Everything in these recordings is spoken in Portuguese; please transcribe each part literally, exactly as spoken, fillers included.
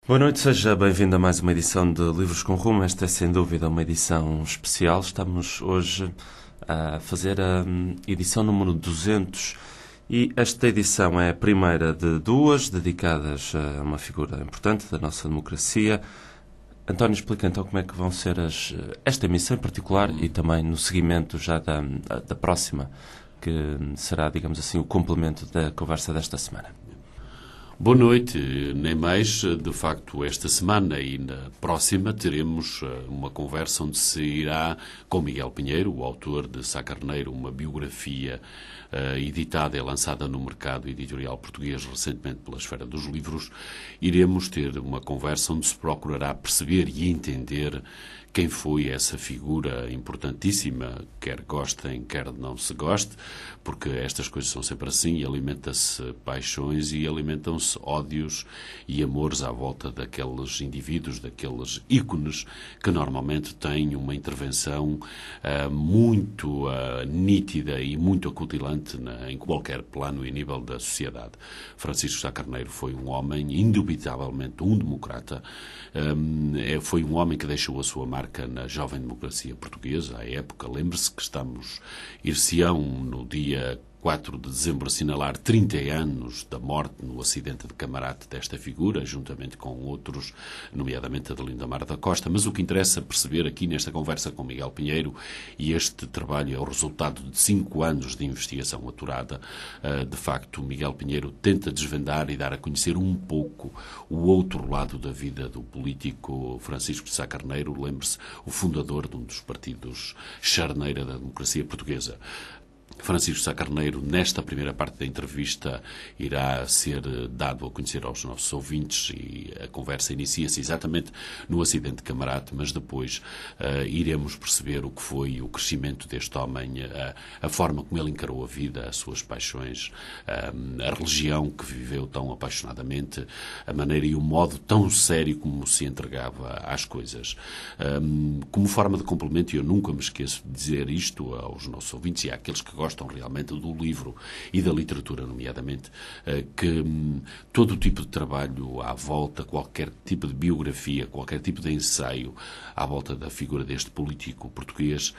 Boa noite, seja bem-vindo a mais uma edição de Livros com Rumo. Esta é, sem dúvida, uma edição especial. Estamos hoje a fazer a edição número duzentos e esta edição é a primeira de duas, dedicadas a uma figura importante da nossa democracia. António, explica então como é que vão ser as, esta emissão em particular e também no seguimento já da, da próxima, que será, digamos assim, o complemento da conversa desta semana. Boa noite, nem mais. De facto, esta semana e na próxima teremos uma conversa onde se irá com Miguel Pinheiro, o autor de Sá Carneiro, uma biografia uh, editada e lançada no mercado editorial português recentemente pela Esfera dos Livros. Iremos ter uma conversa onde se procurará perceber e entender quem foi essa figura importantíssima, quer gostem, quer não se goste, porque estas coisas são sempre assim, alimenta-se paixões e alimentam-se ódios e amores à volta daqueles indivíduos, daqueles ícones que normalmente têm uma intervenção uh, muito uh, nítida e muito acutilante na, em qualquer plano e nível da sociedade. Francisco Sá Carneiro foi um homem, indubitavelmente um democrata, um, é, foi um homem que deixou a sua marca na jovem democracia portuguesa. À época, lembre-se que estamos ir-se-ão no dia quatro de dezembro assinalar trinta anos da morte no acidente de Camarate desta figura, juntamente com outros, nomeadamente a de Lindamar da Costa. Mas o que interessa perceber aqui nesta conversa com Miguel Pinheiro, e este trabalho é o resultado de cinco anos de investigação aturada, de facto, Miguel Pinheiro tenta desvendar e dar a conhecer um pouco o outro lado da vida do político Francisco de Sá Carneiro, lembre-se, o fundador de um dos partidos charneira da democracia portuguesa. Francisco Sá Carneiro, nesta primeira parte da entrevista, irá ser dado a conhecer aos nossos ouvintes e a conversa inicia-se exatamente no acidente de Camarate, mas depois uh, iremos perceber o que foi o crescimento deste homem, uh, a forma como ele encarou a vida, as suas paixões, uh, a religião que viveu tão apaixonadamente, a maneira e o modo tão sério como se entregava às coisas. Um, como forma de complemento, e eu nunca me esqueço de dizer isto aos nossos ouvintes e àqueles que gostam realmente do livro e da literatura, nomeadamente, que todo tipo de trabalho à volta, qualquer tipo de biografia, qualquer tipo de ensaio à volta da figura deste político português,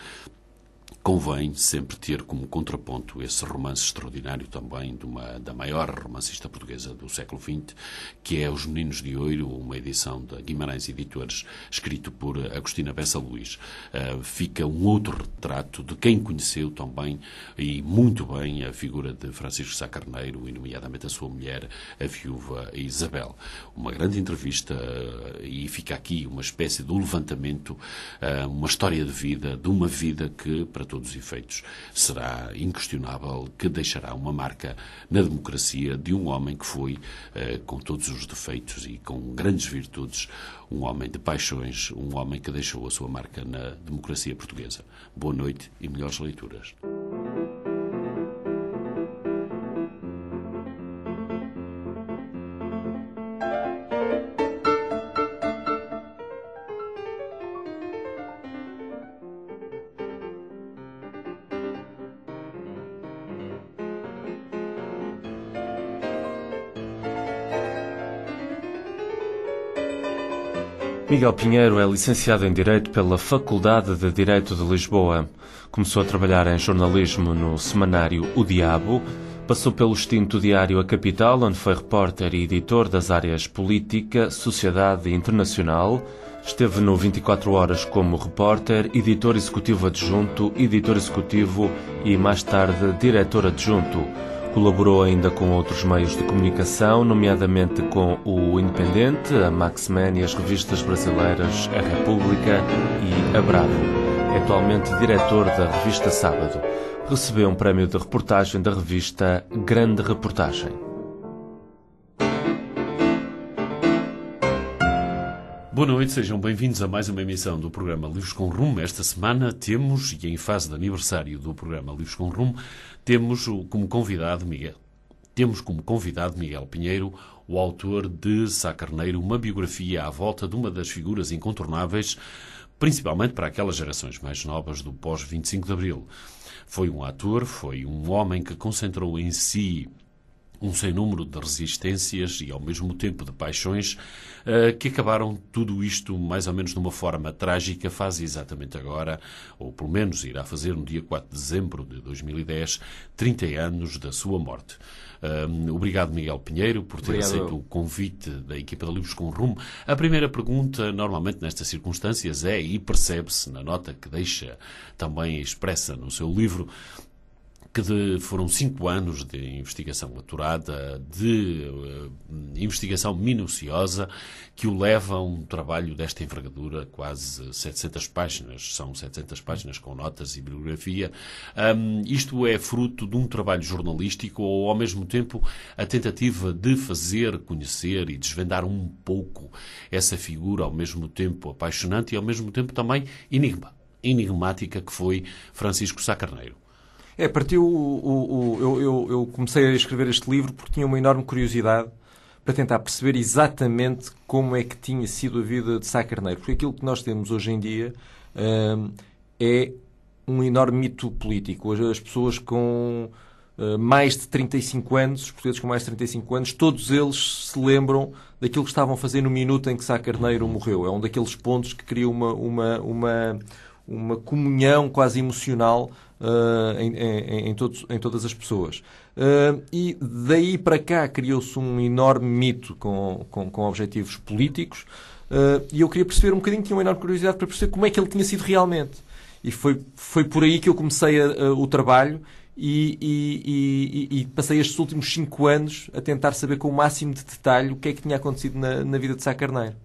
convém sempre ter como contraponto esse romance extraordinário também de uma, da maior romancista portuguesa do século vinte, que é Os Meninos de Ouro, uma edição da Guimarães Editores, escrito por Agostina Bessa Luís. Uh, fica um outro retrato de quem conheceu também, e muito bem, a figura de Francisco Sá Carneiro, e nomeadamente a sua mulher, a viúva Isabel. Uma grande entrevista, uh, e fica aqui uma espécie de levantamento, uh, uma história de vida, de uma vida que, para todos os efeitos, será inquestionável, que deixará uma marca na democracia de um homem que foi, eh, com todos os defeitos e com grandes virtudes, um homem de paixões, um homem que deixou a sua marca na democracia portuguesa. Boa noite e melhores leituras. Miguel Pinheiro é licenciado em Direito pela Faculdade de Direito de Lisboa. Começou a trabalhar em jornalismo no semanário O Diabo, passou pelo extinto diário A Capital, onde foi repórter e editor das áreas Política, Sociedade e Internacional. Esteve no vinte e quatro horas como repórter, editor executivo adjunto, editor executivo e, mais tarde, diretor adjunto. Colaborou ainda com outros meios de comunicação, nomeadamente com o Independente, a Maxman e as revistas brasileiras A República e a Bravo. É atualmente diretor da revista Sábado. Recebeu um prémio de reportagem da revista Grande Reportagem. Boa noite, sejam bem-vindos a mais uma emissão do programa Livros com Rumo. Esta semana temos, e em fase de aniversário do programa Livros com Rumo, temos como convidado Miguel, temos como convidado Miguel Pinheiro, o autor de Sá Carneiro, uma biografia à volta de uma das figuras incontornáveis, principalmente para aquelas gerações mais novas do pós vinte e cinco de Abril. Foi um ator, foi um homem que concentrou em si um sem número de resistências e, ao mesmo tempo, de paixões, uh, que acabaram tudo isto mais ou menos de uma forma trágica, faz exatamente agora, ou pelo menos irá fazer no dia quatro de dezembro de dois mil e dez, trinta anos da sua morte. Uh, obrigado, Miguel Pinheiro, por ter Obrigado. aceito o convite da equipa de Livros com Rumo. A primeira pergunta, normalmente nestas circunstâncias, é, e percebe-se na nota que deixa também expressa no seu livro, que de, foram cinco anos de investigação aturada, de uh, investigação minuciosa, que o leva a um trabalho desta envergadura, quase setecentas páginas, são setecentas páginas com notas e bibliografia. Um, isto é fruto de um trabalho jornalístico ou, ao mesmo tempo, a tentativa de fazer conhecer e desvendar um pouco essa figura, ao mesmo tempo apaixonante e, ao mesmo tempo, também enigma, enigmática, que foi Francisco Sá Carneiro. É, partiu. O, o, o, eu, eu, eu comecei a escrever este livro porque tinha uma enorme curiosidade para tentar perceber exatamente como é que tinha sido a vida de Sá Carneiro. Porque aquilo que nós temos hoje em dia hum, é um enorme mito político. Hoje as pessoas com uh, mais de trinta e cinco anos, os portugueses com mais de trinta e cinco anos, todos eles se lembram daquilo que estavam a fazer no minuto em que Sá Carneiro morreu. É um daqueles pontos que cria uma, uma, uma, uma comunhão quase emocional Uh, em, em, em, todos, em todas as pessoas. Uh, e daí para cá criou-se um enorme mito com, com, com objetivos políticos uh, e eu queria perceber um bocadinho, tinha uma enorme curiosidade para perceber como é que ele tinha sido realmente. E foi, foi por aí que eu comecei a, a, o trabalho e, e, e, e passei estes últimos cinco anos a tentar saber com o máximo de detalhe o que é que tinha acontecido na, na vida de Sá Carneiro.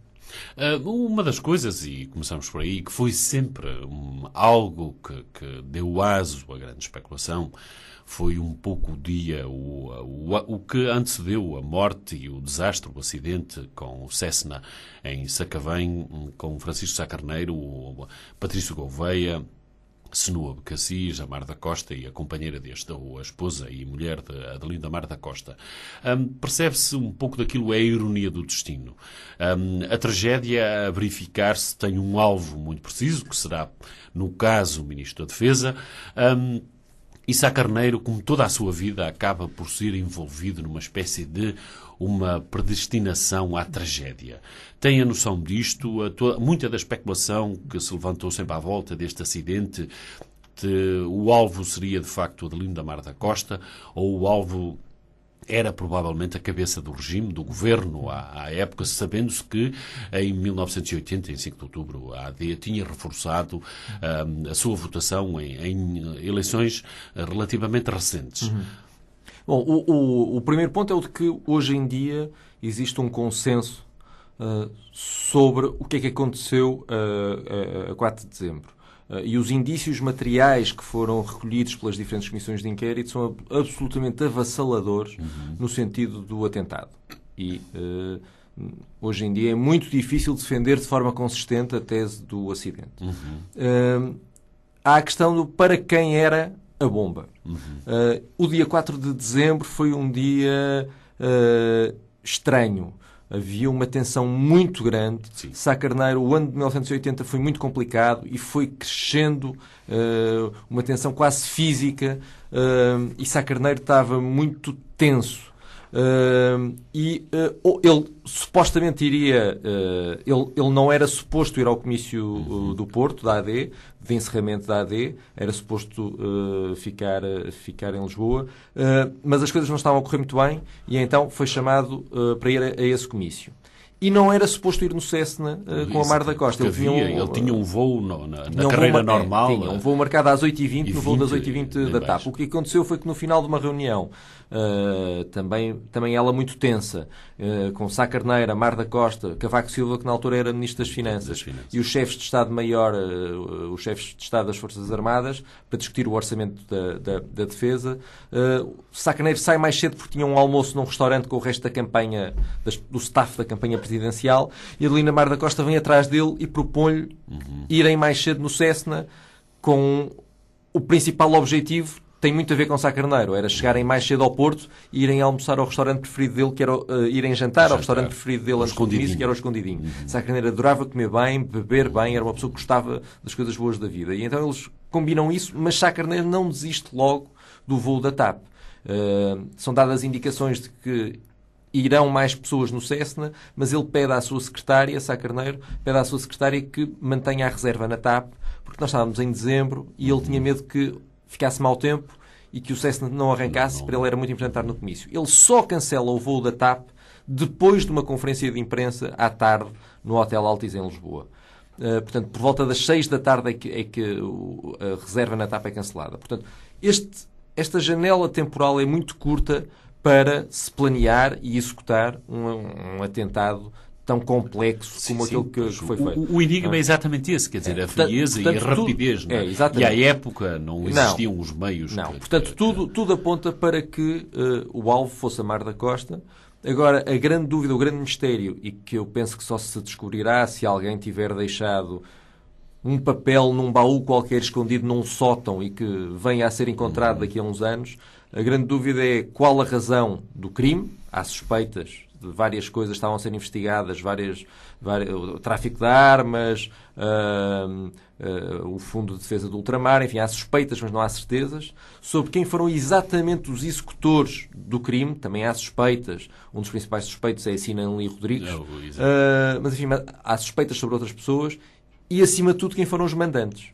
Uh, uma das coisas, e começamos por aí, que foi sempre um, algo que, que deu aso a grande especulação, foi um pouco o dia, o, o, o que antecedeu a morte e o desastre, o acidente com o Cessna em Sacavém, com Francisco Sá Carneiro, o Patrício Gouveia, Senua Becacis, a Mar da Costa e a companheira deste, ou a esposa e mulher de Adelinda Mar da Costa. Um, percebe-se um pouco daquilo, é a ironia do destino. Um, a tragédia a verificar-se tem um alvo muito preciso, que será, no caso, o Ministro da Defesa. Um, E Sá Carneiro, como toda a sua vida, acaba por ser envolvido numa espécie de uma predestinação à tragédia. Tem a noção disto? A toda, muita da especulação que se levantou sempre à volta deste acidente, de, o alvo seria, de facto, Adelinda Mar da Costa, ou o alvo era provavelmente a cabeça do regime, do governo, à, à época, sabendo-se que em mil novecentos e oitenta, em cinco de outubro, a A D tinha reforçado um, a sua votação em, em eleições relativamente recentes. Uhum. Bom, o, o, o primeiro ponto é o de que hoje em dia existe um consenso uh, sobre o que é que aconteceu uh, a quatro de dezembro. Uh, e os indícios materiais que foram recolhidos pelas diferentes comissões de inquérito são absolutamente avassaladores uhum. no sentido do atentado. E uh, hoje em dia é muito difícil defender de forma consistente a tese do acidente. Uhum. Uh, há a questão do para quem era a bomba. Uhum. Uh, o dia quatro de dezembro foi um dia uh, estranho. Havia uma tensão muito grande. Sim. Sá Carneiro, o ano de mil novecentos e oitenta foi muito complicado e foi crescendo uh, uma tensão quase física uh, e Sá Carneiro estava muito tenso. Uh, e uh, ele supostamente iria... Uh, ele, ele não era suposto ir ao comício uh, do Porto, da A D, de encerramento da A D, era suposto uh, ficar, uh, ficar em Lisboa, uh, mas as coisas não estavam a correr muito bem e então foi chamado uh, para ir a, a esse comício. E não era suposto ir no Cessna uh, com a Mar da Costa. Ele, tinha um, ele tinha um voo no, na, na carreira um voo, normal. É, tinha um voo marcado às oito e vinte, no voo das oito e vinte da TAP. Baixo. O que aconteceu foi que no final de uma reunião, uh, também, também ela muito tensa, uh, com Sá Carneiro, Mar da Costa, Cavaco Silva, que na altura era Ministro das Finanças, das Finanças. E os chefes de Estado-Maior, uh, os chefes de Estado das Forças Armadas, para discutir o orçamento da, da, da defesa. Uh, Sá Carneiro sai mais cedo porque tinha um almoço num restaurante com o resto da campanha, das, do staff da campanha presidencial. E Adelinda Mar da Costa vem atrás dele e propõe-lhe uhum. irem mais cedo no Cessna com o principal objetivo, tem muito a ver com Sá Carneiro, era chegarem mais cedo ao Porto e irem almoçar ao restaurante preferido dele, que era uh, irem jantar, jantar ao restaurante preferido dele antes do comício, que era o Escondidinho. Uhum. Sá Carneiro adorava comer bem, beber bem, era uma pessoa que gostava das coisas boas da vida. E então eles combinam isso, mas Sá Carneiro não desiste logo do voo da TAP. Uh, são dadas indicações de que irão mais pessoas no Cessna, mas ele pede à sua secretária, Sá Carneiro, pede à sua secretária que mantenha a reserva na TAP, porque nós estávamos em dezembro e ele tinha medo que ficasse mau tempo e que o Cessna não arrancasse, não, não. Para ele era muito importante estar no comício. Ele só cancela o voo da TAP depois de uma conferência de imprensa à tarde no Hotel Altis em Lisboa. Uh, portanto, por volta das seis da tarde é que, é que o, a reserva na TAP é cancelada. Portanto, este, esta janela temporal é muito curta para se planear e executar um, um atentado tão complexo sim, como sim, aquele que, que foi feito. O, o enigma ah. é exatamente esse, quer dizer, é, a frieza portanto, e a rapidez. Tudo, não é? É, e à época não existiam não, os meios. Não, que, portanto, que, tudo, tudo aponta para que uh, o alvo fosse a Mar da Costa. Agora, a grande dúvida, o grande mistério, e que eu penso que só se descobrirá se alguém tiver deixado um papel num baú qualquer escondido num sótão e que venha a ser encontrado uhum. daqui a uns anos, a grande dúvida é qual a razão do crime. Há suspeitas de várias coisas estavam a ser investigadas, várias, várias, o tráfico de armas, uh, uh, o Fundo de Defesa do Ultramar, enfim, há suspeitas, mas não há certezas. Sobre quem foram exatamente os executores do crime, também há suspeitas. Um dos principais suspeitos é a Sinanli Rodrigues. Não, uh, mas, enfim, há suspeitas sobre outras pessoas e, acima de tudo, quem foram os mandantes.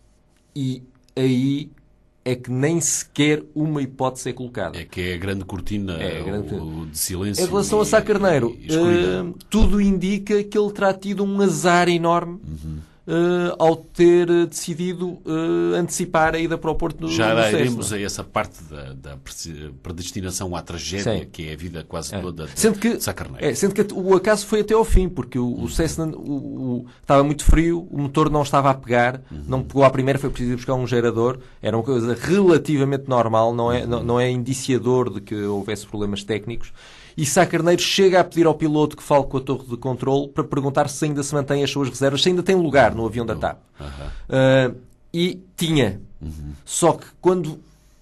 E aí é que nem sequer uma hipótese é colocada. É que é a grande cortina é, a grande... O, de silêncio. Em relação e, a Sá Carneiro, uh, tudo indica que ele terá tido um azar enorme uhum. uh, ao ter decidido uh, antecipar a ida para o Porto do Já do iremos a essa parte da, da predestinação à tragédia, Sim. que é a vida quase é. toda de sendo que, Sá Carneiro. É, sendo que o acaso foi até ao fim, porque o, o Cessna o, o, estava muito frio, o motor não estava a pegar, uhum. não pegou à primeira, foi preciso ir buscar um gerador. Era uma coisa relativamente normal, não é, uhum. não, não é indiciador de que houvesse problemas técnicos. E Sá Carneiro chega a pedir ao piloto que fale com a torre de controle para perguntar se ainda se mantém as suas reservas, se ainda tem lugar no avião da TAP. Uhum. Uh, e tinha. Uhum. Só que quando,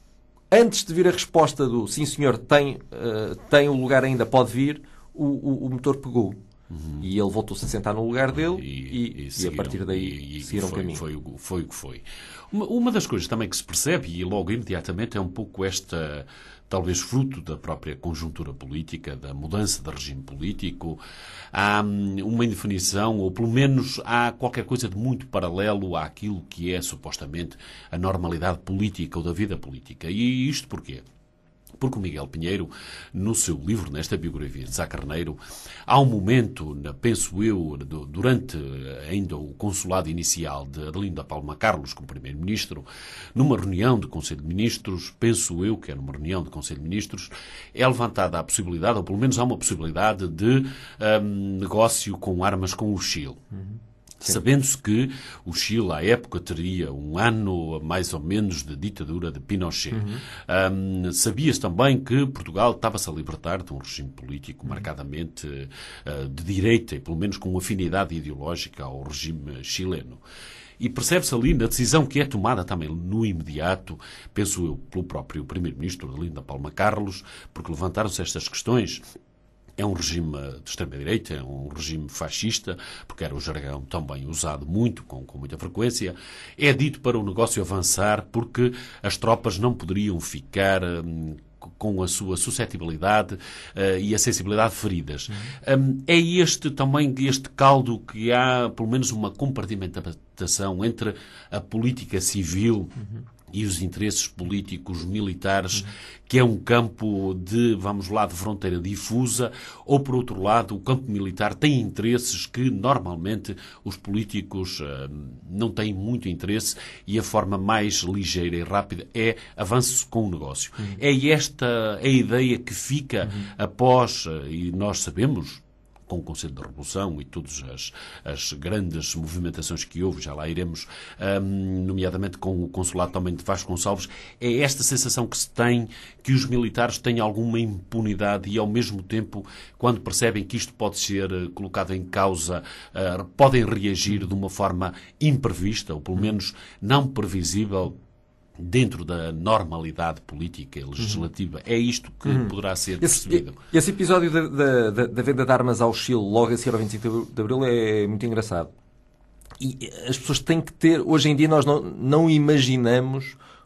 antes de vir a resposta do sim senhor, tem, uh, tem o lugar ainda, pode vir, o, o, o motor pegou. Uhum. E ele voltou-se a sentar no lugar dele e, e, e, seguiram, e a partir daí e, e seguiram o caminho. Foi, foi, foi o que foi. Uma, uma das coisas também que se percebe, e logo imediatamente, é um pouco esta, talvez fruto da própria conjuntura política, da mudança de regime político. Há uma indefinição, ou pelo menos há qualquer coisa de muito paralelo àquilo que é supostamente a normalidade política ou da vida política. E isto porquê? Porque o Miguel Pinheiro, no seu livro, nesta biografia de Sá Carneiro, há um momento, penso eu, durante ainda o consulado inicial de Adelino da Palma Carlos como Primeiro-Ministro, numa reunião do Conselho de Ministros, penso eu que é numa reunião do Conselho de Ministros, é levantada a possibilidade, ou pelo menos há uma possibilidade, de um, negócio com armas com o Chile. Uhum. Sabendo-se que o Chile, à época, teria um ano, mais ou menos, de ditadura de Pinochet. Uhum. Um, sabia-se também que Portugal estava-se a libertar de um regime político uhum. marcadamente uh, de direita, e pelo menos com uma afinidade ideológica ao regime chileno. E percebe-se ali na decisão que é tomada também no imediato, penso eu, pelo próprio Primeiro-Ministro Adelino da Palma Carlos, porque levantaram-se estas questões. É um regime de extrema-direita, é um regime fascista, porque era o jargão também usado muito, com, com muita frequência. É dito para o negócio avançar porque as tropas não poderiam ficar hum, com a sua suscetibilidade uh, e a sensibilidade feridas. Uhum. Um, é este também este caldo que há, pelo menos, uma compartimentação entre a política civil uhum. e os interesses políticos militares, uhum. que é um campo de, vamos lá, de fronteira difusa, ou, por outro lado, o campo militar tem interesses que, normalmente, os políticos uh, não têm muito interesse e a forma mais ligeira e rápida é avanço com o negócio. Uhum. É esta a ideia que fica uhum. após, uh, e nós sabemos, com o Conselho da Revolução e todas as, as grandes movimentações que houve, já lá iremos, um, nomeadamente com o consulado também de Vasconcelos, é esta sensação que se tem que os militares têm alguma impunidade e, ao mesmo tempo, quando percebem que isto pode ser uh, colocado em causa, uh, podem reagir de uma forma imprevista, ou pelo menos não previsível, dentro da normalidade política e legislativa. Uhum. É isto que uhum. poderá ser percebido. Esse, esse episódio da, da, da venda de armas ao Chile, logo a seguir ao vinte e cinco de Abril, é muito engraçado. E as pessoas têm que ter... Hoje em dia nós não, não imaginamos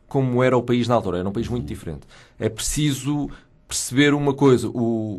como era o país na altura. Era um país muito diferente. É preciso perceber uma coisa. O,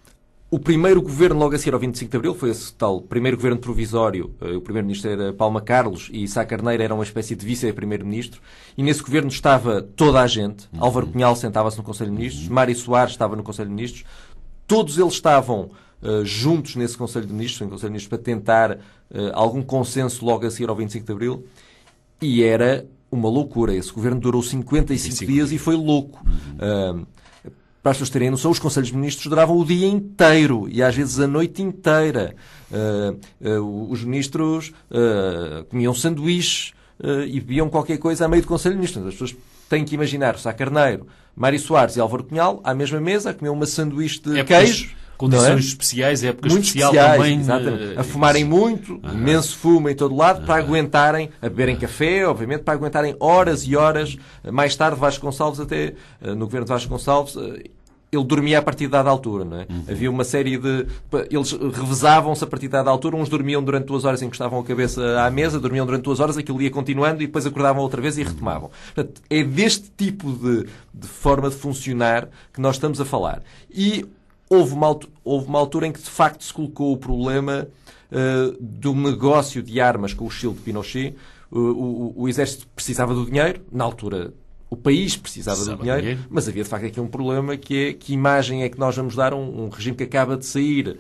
o primeiro governo, logo a seguir ao vinte e cinco de Abril, foi esse tal primeiro governo provisório. O primeiro-ministro era Palma Carlos e Sá Carneiro era uma espécie de vice-primeiro-ministro. E nesse governo estava toda a gente. Uhum. Álvaro Cunhal sentava-se no Conselho de Ministros. Uhum. Mário Soares estava no Conselho de Ministros. Todos eles estavam uh, juntos nesse Conselho de Ministros, no Conselho de Ministros, para tentar uh, algum consenso logo a seguir ao vinte e cinco de Abril. E era uma loucura. Esse governo durou cinquenta e cinco dias e foi louco. Uhum. Uh, para as pessoas terem noção, os Conselhos de Ministros duravam o dia inteiro e às vezes a noite inteira. Uh, uh, os ministros uh, comiam sanduíches uh, e bebiam qualquer coisa a meio do Conselho de Ministros. As pessoas têm que imaginar Sá Carneiro, Mário Soares e Álvaro Cunhal à mesma mesa, a comer uma sanduíche de épocas, queijo. Condições é? especiais, épocas muito especial especiais, também. Exatamente. A fumarem muito, uh-huh. imenso fumo em todo lado, uh-huh. para aguentarem, a beberem uh-huh. café, obviamente, para aguentarem horas e horas. Mais tarde, Vasco Gonçalves, até no governo de Vasco Gonçalves, ele dormia a partir de dada altura, não é? Uhum. Havia uma série de... Eles revezavam-se a partir de dada altura, uns dormiam durante duas horas, encostavam a cabeça à mesa, dormiam durante duas horas, aquilo ia continuando e depois acordavam outra vez e retomavam. Portanto, é deste tipo de, de forma de funcionar que nós estamos a falar. E houve uma, houve uma altura em que, de facto, se colocou o problema uh, do negócio de armas com o Chile de Pinochet. Uh, o, o, o exército precisava do dinheiro, na altura... O país precisava, precisava do dinheiro, dinheiro, mas havia de facto aqui um problema que é que imagem é que nós vamos dar a um, um regime que acaba de sair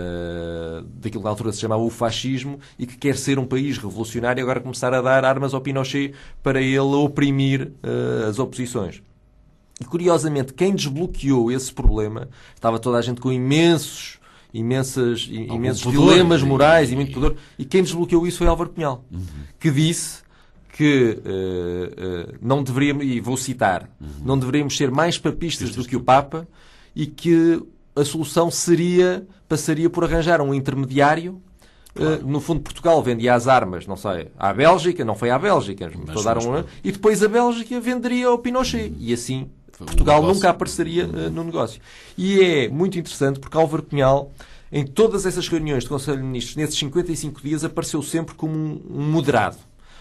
uh, daquilo que na altura se chamava o fascismo e que quer ser um país revolucionário e agora começar a dar armas ao Pinochet para ele oprimir uh, as oposições. E curiosamente, quem desbloqueou esse problema, estava toda a gente com imensos, imensas, imensos pudor, dilemas morais e, e muito pudor, e quem desbloqueou isso foi Álvaro Cunhal, uhum. que disse que uh, uh, não deveríamos, e vou citar, uhum. não deveríamos ser mais papistas do que o Papa e que a solução seria, passaria por arranjar um intermediário. Claro. Uh, no fundo, Portugal vendia as armas, não sei, à Bélgica, não foi à Bélgica, mas dar um, e depois a Bélgica venderia ao Pinochet. Uhum. E assim Portugal um nunca apareceria uh, no negócio. E é muito interessante porque Álvaro Cunhal, em todas essas reuniões de Conselho de Ministros, nesses cinquenta e cinco dias, apareceu sempre como um, um moderado.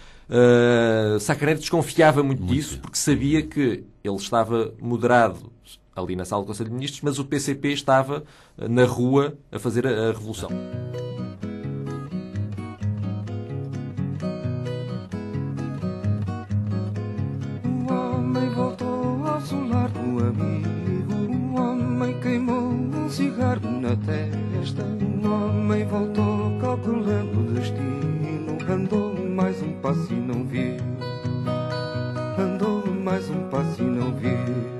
Uh, Sá Carneiro desconfiava muito, muito disso, porque sabia que ele estava moderado ali na sala do Conselho de Ministros, mas o P C P estava na rua a fazer a, a revolução. O homem voltou ao solar do amigo, o homem queimou um cigarro na testa, o homem voltou calculando o destino, andou mais um passo e não viu, andou mais um passo e não viu.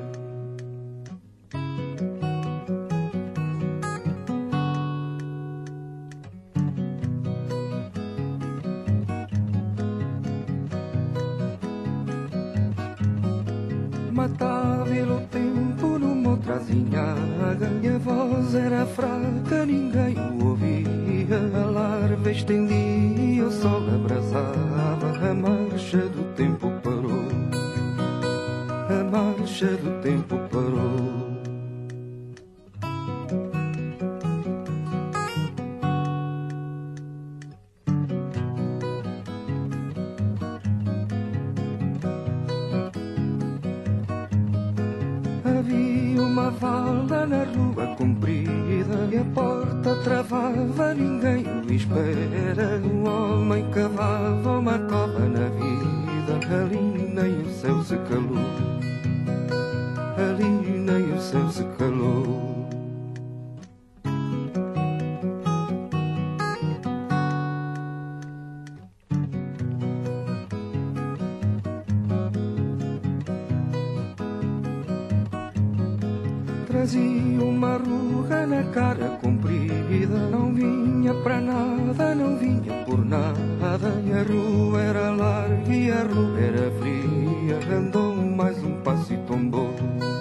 Matava-lhe o tempo numa outra azinhaga e a voz era fraca, ninguém o ouvia. A larva estendia, o sol abrasava, a marcha do tempo parou, a marcha do tempo parou. Havia uma vala na rua comprida e a porta travava, ninguém o espera. O homem cavava uma cova na vida, ali nem o céu se calou, ali nem o céu se calou. Trazia uma ruga na cara comprida, não vinha para nada, não vinha por nada. E a rua era larga e a rua era fria, andou mais um passo e tombou,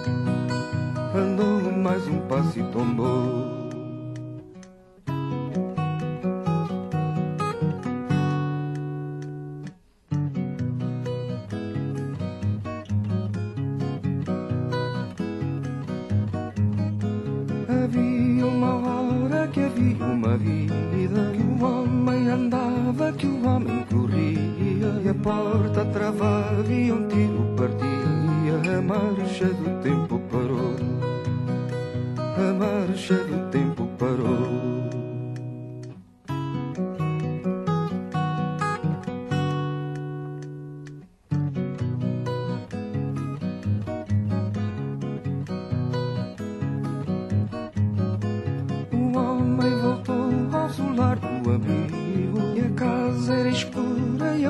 andou mais um passo e tombou. Havia uma hora que havia uma vida, que o homem andava, que o homem corria, e a porta travava e um tiro partia.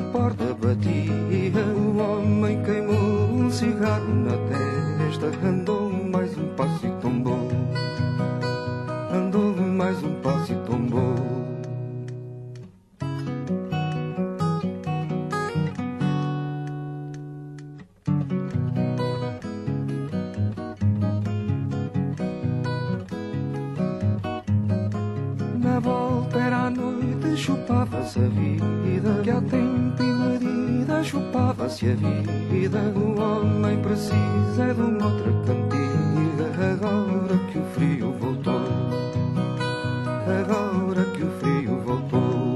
porta batia. O homem queimou um cigarro na testa. Andou mais um passo e tombou. Andou mais um passo e tombou. Na volta era a noite, chupava-se a vida, que há tempo e medida chupava-se a vida. O homem precisa de uma outra cantiga, agora que o frio voltou, agora que o frio voltou.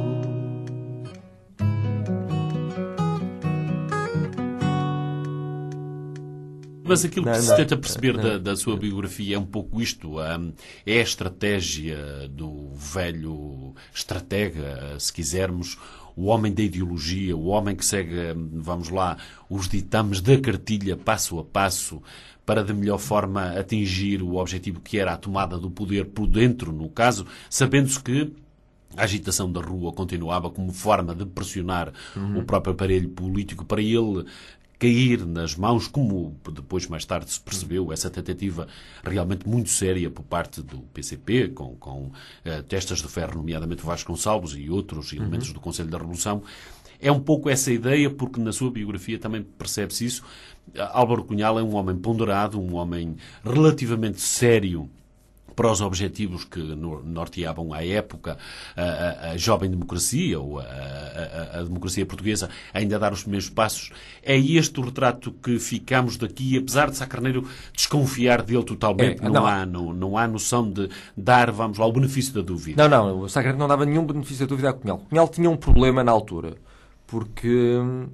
Mas aquilo que Não, se não. tenta perceber Não. da, da sua biografia é um pouco isto. hum, é a estratégia do velho estratega, se quisermos, o homem da ideologia, o homem que segue, hum, vamos lá, os ditames da cartilha passo a passo para de melhor forma atingir o objetivo que era a tomada do poder por dentro, no caso, sabendo-se que a agitação da rua continuava como forma de pressionar Uhum. o próprio aparelho político para ele cair nas mãos, como depois mais tarde se percebeu, essa tentativa realmente muito séria por parte do P C P, com, com uh, testas de ferro, nomeadamente Vasconcelos e outros elementos Uhum. do Conselho da Revolução. É um pouco essa ideia, porque na sua biografia também percebe-se isso. Álvaro Cunhal é um homem ponderado, um homem relativamente sério para os objetivos que norteavam à época a, a, a jovem democracia, ou a, a, a democracia portuguesa, ainda a dar os primeiros passos. É este o retrato que ficamos daqui, apesar de Sá Carneiro desconfiar dele totalmente. É, não, não. há, não, não há noção de dar, vamos lá, o benefício da dúvida. Não, não, o Sá Carneiro não dava nenhum benefício da dúvida a Cunhal. Cunhal tinha um problema na altura, porque hum,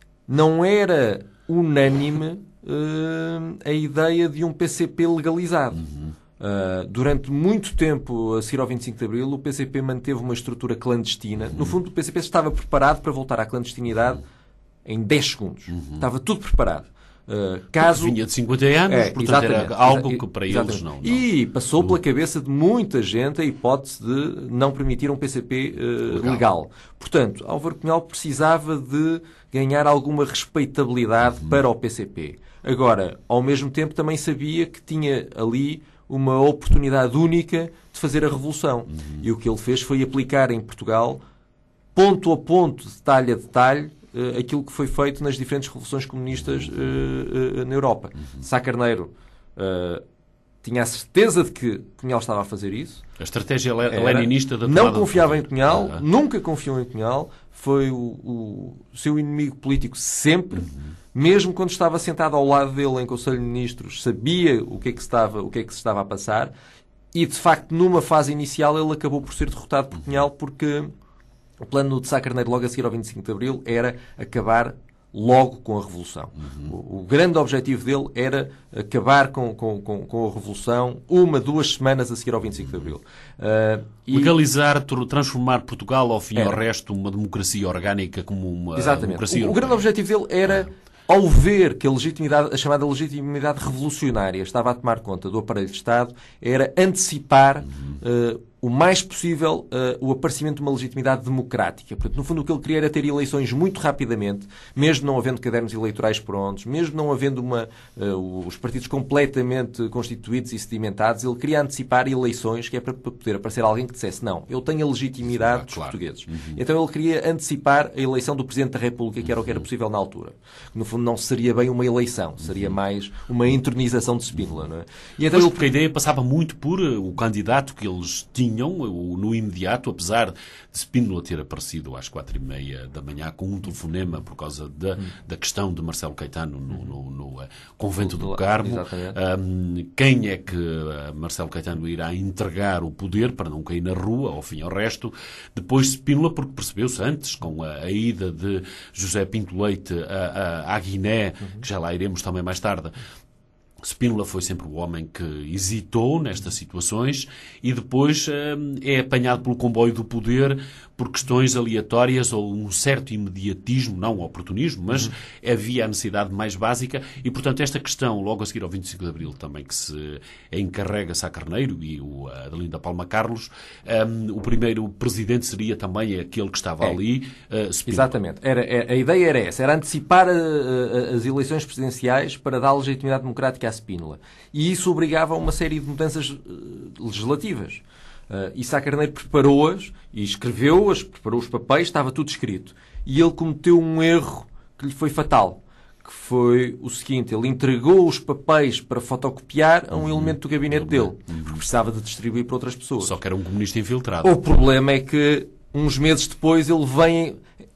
não era unânime hum, a ideia de um P C P legalizado. Uhum. Uh, durante muito tempo, a seguir ao vinte e cinco de Abril, o P C P manteve uma estrutura clandestina. Uhum. No fundo, o P C P estava preparado para voltar à clandestinidade uhum. em dez segundos. Uhum. Estava tudo preparado. Uh, caso... Vinha de cinquenta anos, É, portanto era exatamente, algo exa- que para exatamente. eles não... não. E passou pela cabeça de muita gente a hipótese de não permitir um P C P uh, legal. legal. Portanto, Álvaro Cunhal precisava de ganhar alguma respeitabilidade uhum. para o P C P. Agora, ao mesmo tempo, também sabia que tinha ali uma oportunidade única de fazer a revolução. Uhum. E o que ele fez foi aplicar em Portugal, ponto a ponto, detalhe a detalhe, uh, aquilo que foi feito nas diferentes revoluções comunistas uh, uh, na Europa. Uhum. Sá Carneiro uh, tinha a certeza de que Cunhal estava a fazer isso. A estratégia le- Era, leninista da tomada não confiava do em Cunhal, ah. nunca confiou em Cunhal, foi o, o seu inimigo político sempre. Uhum. Mesmo quando estava sentado ao lado dele em Conselho de Ministros, sabia o que é que, estava, o que é que se estava a passar e, de facto, numa fase inicial ele acabou por ser derrotado por Cunhal, porque o plano de Sá Carneiro logo a seguir ao vinte e cinco de Abril era acabar logo com a Revolução. Uhum. O, o grande objetivo dele era acabar com, com, com, com a Revolução uma, duas semanas a seguir ao vinte e cinco de Abril. Uh, e... Legalizar, transformar Portugal, ao fim e era. ao resto, uma democracia orgânica como uma Exatamente. democracia O, o grande objetivo dele era... Ao ver que a, legitimidade, a chamada legitimidade revolucionária estava a tomar conta do aparelho de Estado, era antecipar uhum. uh, o mais possível uh, o aparecimento de uma legitimidade democrática. Portanto, no fundo, o que ele queria era ter eleições muito rapidamente, mesmo não havendo cadernos eleitorais prontos, mesmo não havendo uma, uh, os partidos completamente constituídos e sedimentados, ele queria antecipar eleições, que é para poder aparecer alguém que dissesse não, eu tenho a legitimidade ah, dos claro. portugueses. Uhum. Então ele queria antecipar a eleição do Presidente da República, que era o que era possível na altura. No fundo, não seria bem uma eleição, seria mais uma entronização de Spínola. Não é? E então, ele... porque a ideia passava muito por o candidato que eles tinham no imediato, apesar de Spínola ter aparecido às quatro e meia da manhã com um telefonema por causa da, hum. da questão de Marcelo Caetano no, no, no uh, Convento do Carmo. Um, quem é que uh, Marcelo Caetano irá entregar o poder para não cair na rua, ao fim e ao resto? Depois Spínola, porque percebeu-se antes, com a, a ida de José Pinto Leite a, a, à Guiné, uhum. que já lá iremos também mais tarde, Spínola foi sempre o homem que hesitou nestas situações e depois hum, é apanhado pelo comboio do poder por questões aleatórias ou um certo imediatismo, não oportunismo, mas uhum. havia a necessidade mais básica e, portanto, esta questão, logo a seguir ao vinte e cinco de Abril, também que se encarrega Sá Carneiro e o Adelino da Palma Carlos, um, o primeiro presidente seria também aquele que estava é. ali, uh, Spínola. Exatamente. Era, a ideia era essa, era antecipar a, a, as eleições presidenciais para dar legitimidade democrática à Spínola. E isso obrigava a uma série de mudanças uh, legislativas. Uh, e Sá Carneiro preparou-as e escreveu-as, preparou os papéis, estava tudo escrito. E ele cometeu um erro que lhe foi fatal, que foi o seguinte: ele entregou os papéis para fotocopiar a um uhum. elemento do gabinete dele, uhum. porque precisava de distribuir para outras pessoas. Só que era um comunista infiltrado. O problema é que, uns meses depois, ele vem,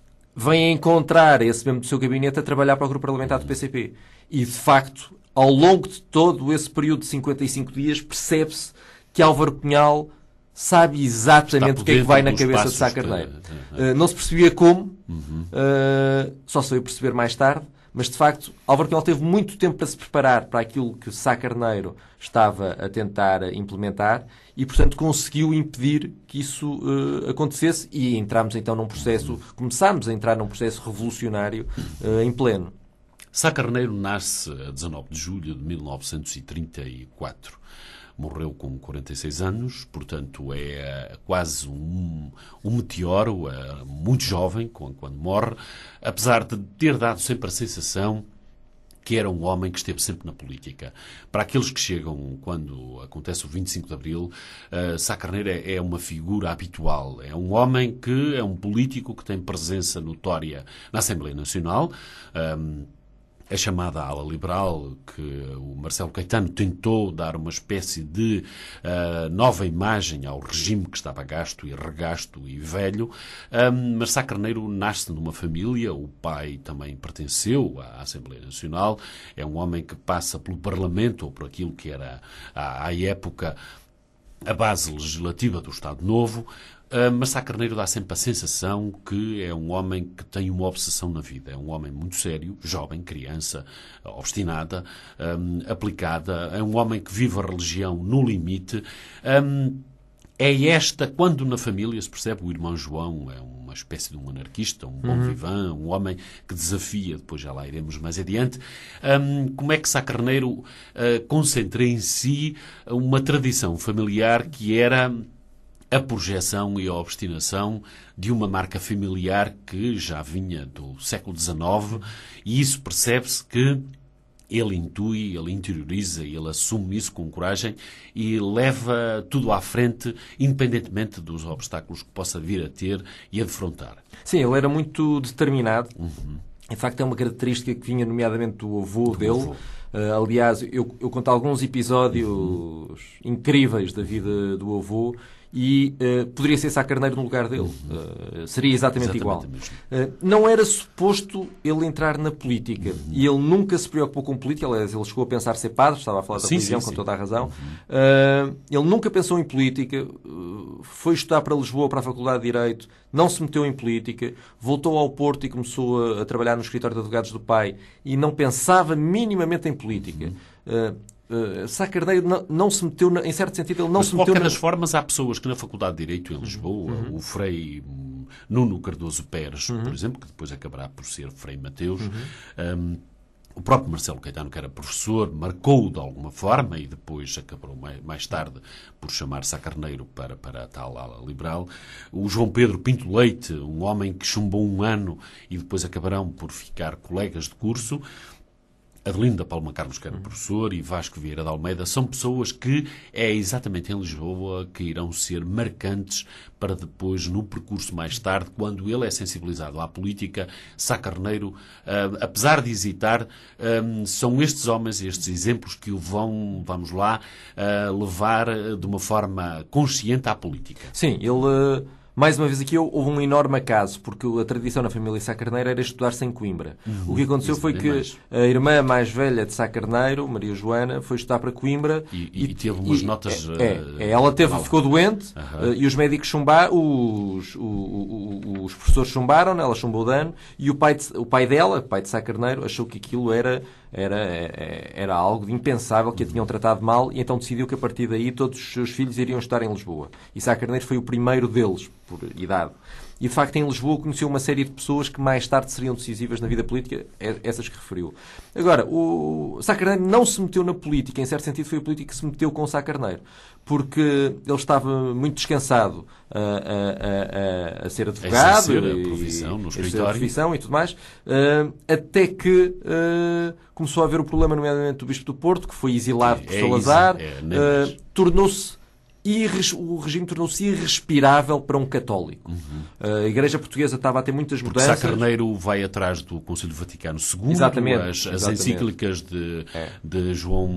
vem encontrar esse membro do seu gabinete a trabalhar para o grupo parlamentar do P C P. E, de facto, ao longo de todo esse período de cinquenta e cinco dias, percebe-se que Álvaro Cunhal sabe exatamente o que é que vai na cabeça de Sá Carneiro. Que... Uh, não se percebia como, uhum. uh, só se veio perceber mais tarde, mas de facto Álvaro Cunhal teve muito tempo para se preparar para aquilo que Sá Carneiro estava a tentar implementar e, portanto, conseguiu impedir que isso uh, acontecesse e entramos então num processo, começámos a entrar num processo revolucionário uh, em pleno. Sá Carneiro nasce a dezanove de julho de mil novecentos e trinta e quatro. Morreu com quarenta e seis anos, portanto é quase um, um meteoro, é muito jovem quando morre, apesar de ter dado sempre a sensação que era um homem que esteve sempre na política. Para aqueles que chegam quando acontece o vinte e cinco de Abril, uh, Sá Carneiro é, é uma figura habitual. É um homem que é um político que tem presença notória na Assembleia Nacional. Um, A chamada ala liberal, que o Marcelo Caetano tentou dar uma espécie de uh, nova imagem ao regime que estava gasto e regasto e velho, um, mas Sá Carneiro nasce numa família, o pai também pertenceu à Assembleia Nacional, é um homem que passa pelo Parlamento, ou por aquilo que era, à, à época, a base legislativa do Estado Novo. Uh, mas Sá Carneiro dá sempre a sensação que é um homem que tem uma obsessão na vida. É um homem muito sério, jovem, criança, obstinada, um, aplicada. É um homem que vive a religião no limite. Um, é esta, quando na família se percebe, o irmão João é uma espécie de um anarquista, um bom uhum. vivant, um homem que desafia, depois já lá iremos mais adiante, um, como é que Sá Carneiro uh, concentra em si uma tradição familiar que era a projeção e a obstinação de uma marca familiar que já vinha do século dezenove, e isso percebe-se que ele intui, ele interioriza, ele assume isso com coragem e leva tudo à frente, independentemente dos obstáculos que possa vir a ter e a defrontar. Sim, ele era muito determinado. Uhum. Em facto, é uma característica que vinha nomeadamente do avô do dele. Avô. Uh, aliás, eu, eu conto alguns episódios uhum. incríveis da vida do avô e uh, poderia ser Sá Carneiro no lugar dele. Uh, seria exatamente, exatamente igual. Uh, não era suposto ele entrar na política. Uhum. E ele nunca se preocupou com política. Aliás, ele chegou a pensar ser padre, estava a falar da sim, religião sim, com sim. toda a razão. Uhum. Uh, ele nunca pensou em política. Uh, foi estudar para Lisboa, para a Faculdade de Direito. Não se meteu em política. Voltou ao Porto e começou a, a trabalhar no escritório de advogados do pai. E não pensava minimamente em política. Uhum. Uh, Uh, Sá Carneiro não, não se meteu, na, em certo sentido, ele não Mas se meteu... De qualquer das na... formas, há pessoas que na Faculdade de Direito em Lisboa, uhum. o Frei Nuno Cardoso Pérez, uhum. por exemplo, que depois acabará por ser Frei Mateus, uhum. um, o próprio Marcelo Caetano, que era professor, marcou-o de alguma forma e depois acabou mais, mais tarde por chamar Sá Carneiro para, para a tal ala liberal. O João Pedro Pinto Leite, um homem que chumbou um ano e depois acabarão por ficar colegas de curso. Adelino da Palma Carlos, que era professor, e Vasco Vieira de Almeida, são pessoas que é exatamente em Lisboa que irão ser marcantes para depois, no percurso mais tarde, quando ele é sensibilizado à política. Sá Carneiro, uh, apesar de hesitar, um, são estes homens, estes exemplos que o vão, vamos lá, uh, levar de uma forma consciente à política. Sim, ele... Uh... Mais uma vez aqui houve um enorme acaso, porque a tradição na família Sá Carneiro era estudar-se em Coimbra. Uhum, o que aconteceu foi que mais. a irmã mais velha de Sá Carneiro, Maria Joana, foi estudar para Coimbra. E, e, e teve umas e, notas... É, é, ela teve, ficou doente uhum. uh, e os médicos chumbaram, os, os, os, os professores chumbaram, ela chumbou de ano, e o pai, de, o pai dela, o pai de Sá Carneiro, achou que aquilo era... era, era algo impensável, que a tinham tratado mal, e então decidiu que a partir daí todos os seus filhos iriam estar em Lisboa. E Sá Carneiro foi o primeiro deles, por idade. E, de facto, em Lisboa conheceu uma série de pessoas que mais tarde seriam decisivas na vida política, essas que referiu. Agora, o Sá Carneiro não se meteu na política, em certo sentido foi a política que se meteu com o Sá Carneiro, porque ele estava muito descansado a, a, a, a ser advogado, a a profissão, no escritório, a profissão e tudo mais, até que começou a haver o problema, nomeadamente, do Bispo do Porto, que foi exilado por é Salazar, é, é, tornou-se o regime tornou-se irrespirável para um católico. Uhum. A Igreja Portuguesa estava a ter muitas Porque mudanças. Sá Carneiro vai atrás do Concílio Vaticano segundo, exatamente, as, as exatamente. encíclicas de, é. de João,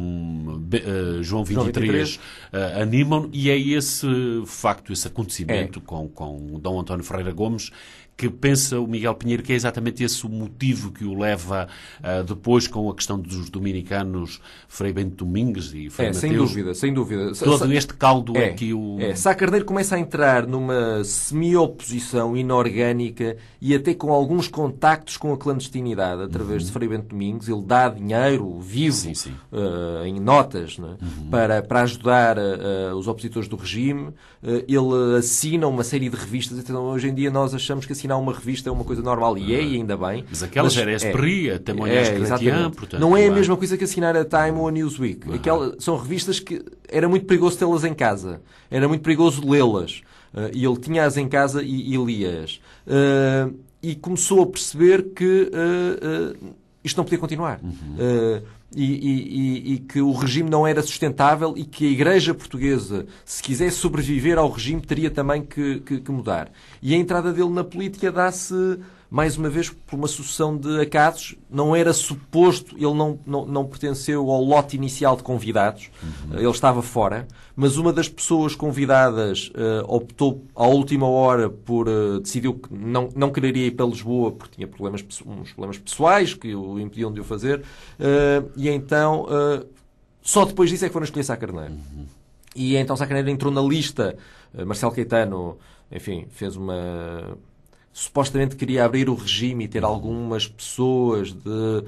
uh, João vinte e três, João vinte e três. Uh, animam, e é esse facto, esse acontecimento é. com, com Dom António Ferreira Gomes, que pensa o Miguel Pinheiro que é exatamente esse o motivo que o leva uh, depois com a questão dos dominicanos Frei Bento Domingues e Frei é, Mateus. Sem dúvida, sem dúvida. Todo este caldo é, é que o... É. Sá Carneiro começa a entrar numa semi-oposição inorgânica e até com alguns contactos com a clandestinidade através uhum. de Frei Bento Domingues. Ele dá dinheiro vivo, sim, sim. Uh, em notas, né? uhum. para, para ajudar uh, os opositores do regime. Uh, ele assina uma série de revistas. Então, hoje em dia nós achamos que assinar uma revista é uma coisa normal, e é, e ainda bem. Mas aquela já era Esprit, a Témoignage Chrétien, portanto... Não é a mesma coisa que assinar a Time ou a Newsweek. Aquela, são revistas que era muito perigoso tê-las em casa. Era muito perigoso lê-las. Uh, e ele tinha-as em casa e, e lia-as. Uh, e começou a perceber que uh, uh, isto não podia continuar. Uhum. Uh, E, e, e que o regime não era sustentável e que a Igreja Portuguesa, se quisesse sobreviver ao regime, teria também que, que, que mudar. E a entrada dele na política dá-se, mais uma vez, por uma sucessão de acasos. Não era suposto, ele não, não, não pertenceu ao lote inicial de convidados, uhum. ele estava fora, mas uma das pessoas convidadas uh, optou à última hora por, uh, decidiu que não, não quereria ir para Lisboa porque tinha problemas, uns problemas pessoais que o impediam de o fazer, uh, e então uh, só depois disso é que foram escolher Sá Carneiro. Uhum. E então Sá Carneiro entrou na lista, uh, Marcelo Caetano, enfim, fez uma... supostamente queria abrir o regime e ter algumas pessoas de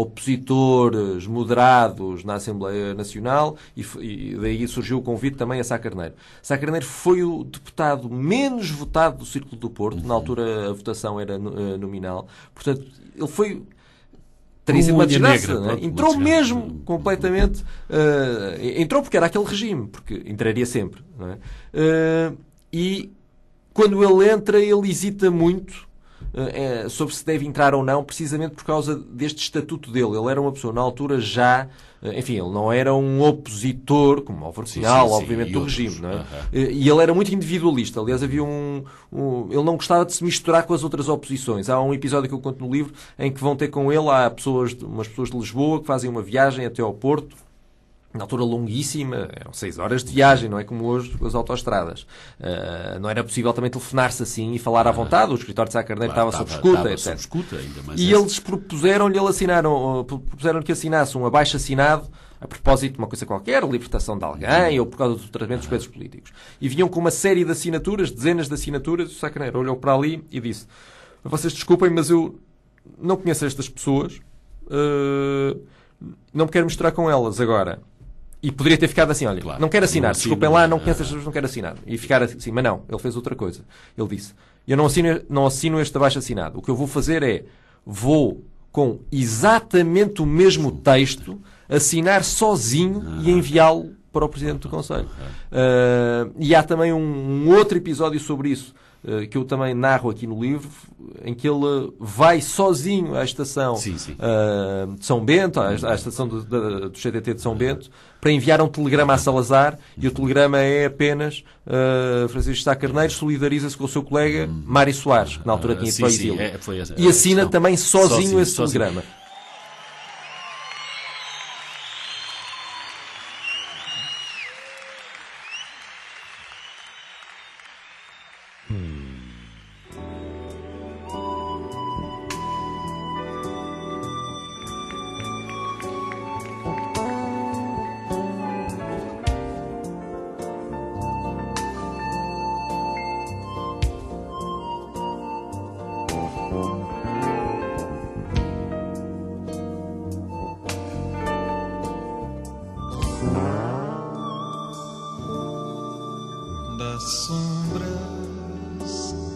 opositores moderados na Assembleia Nacional, e, e daí surgiu o convite também a Sá Carneiro. Sá Carneiro foi o deputado menos votado do Círculo do Porto, uhum. na altura a votação era uh, nominal, portanto ele foi... Teria sido uma desgraça, negra, né? Entrou uma mesmo desgraça. completamente... Uh, entrou porque era aquele regime, porque entraria sempre. Não é? uh, e... Quando ele entra, ele hesita muito uh, sobre se deve entrar ou não, precisamente por causa deste estatuto dele. Ele era uma pessoa, na altura, já... Uh, enfim, ele não era um opositor, como Álvaro Cunhal, obviamente, do outros, regime. Não é? Uh-huh. uh, e ele era muito individualista. Aliás, havia um, um... Ele não gostava de se misturar com as outras oposições. Há um episódio que eu conto no livro em que vão ter com ele há pessoas, umas pessoas de Lisboa que fazem uma viagem até ao Porto, na altura longuíssima, eram seis horas de viagem, não é como hoje com as autoestradas. Uh, não era possível também telefonar-se assim e falar à vontade. O escritório de Sá Carneiro claro, estava, estava sob escuta, estava etcétera. Sob escuta, ainda mais e essa. Eles propuseram-lhe, ele assinaram, propuseram que assinasse um abaixo-assinado a propósito de uma coisa qualquer, libertação de alguém, ou por causa do tratamento dos presos políticos. E vinham com uma série de assinaturas, dezenas de assinaturas, e o Sá Carneiro olhou para ali e disse: vocês desculpem, mas eu não conheço estas pessoas, uh, não me quero misturar com elas agora. E poderia ter ficado assim, olha, claro, não quero assinar, não desculpem lá, não conheço as pessoas, não quero assinar. E ficar assim, mas não, ele fez outra coisa. Ele disse: eu não assino, não assino este abaixo assinado. O que eu vou fazer é, vou com exatamente o mesmo texto, assinar sozinho e enviá-lo para o Presidente do Conselho. Uh, e há também um, um outro episódio sobre isso, uh, que eu também narro aqui no livro, em que ele vai sozinho à estação sim, sim. Uh, de São Bento, à, à estação do, do, do C T T de São Bento, para enviar um telegrama a Salazar, e o telegrama é apenas uh, Francisco Sá Carneiro solidariza-se com o seu colega Mário Soares, que na altura tinha ido para o exílio. É, foi essa, e assina questão. também sozinho, sozinho esse sozinho. telegrama.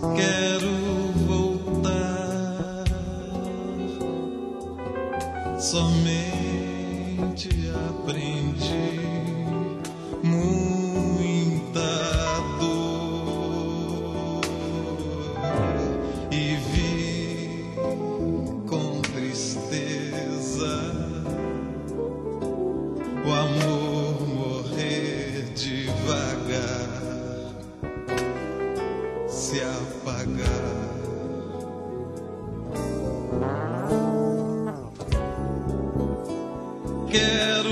Quero voltar, somente aprendi muita dor e vi com tristeza o amor morrer devagar, se apagar. Quero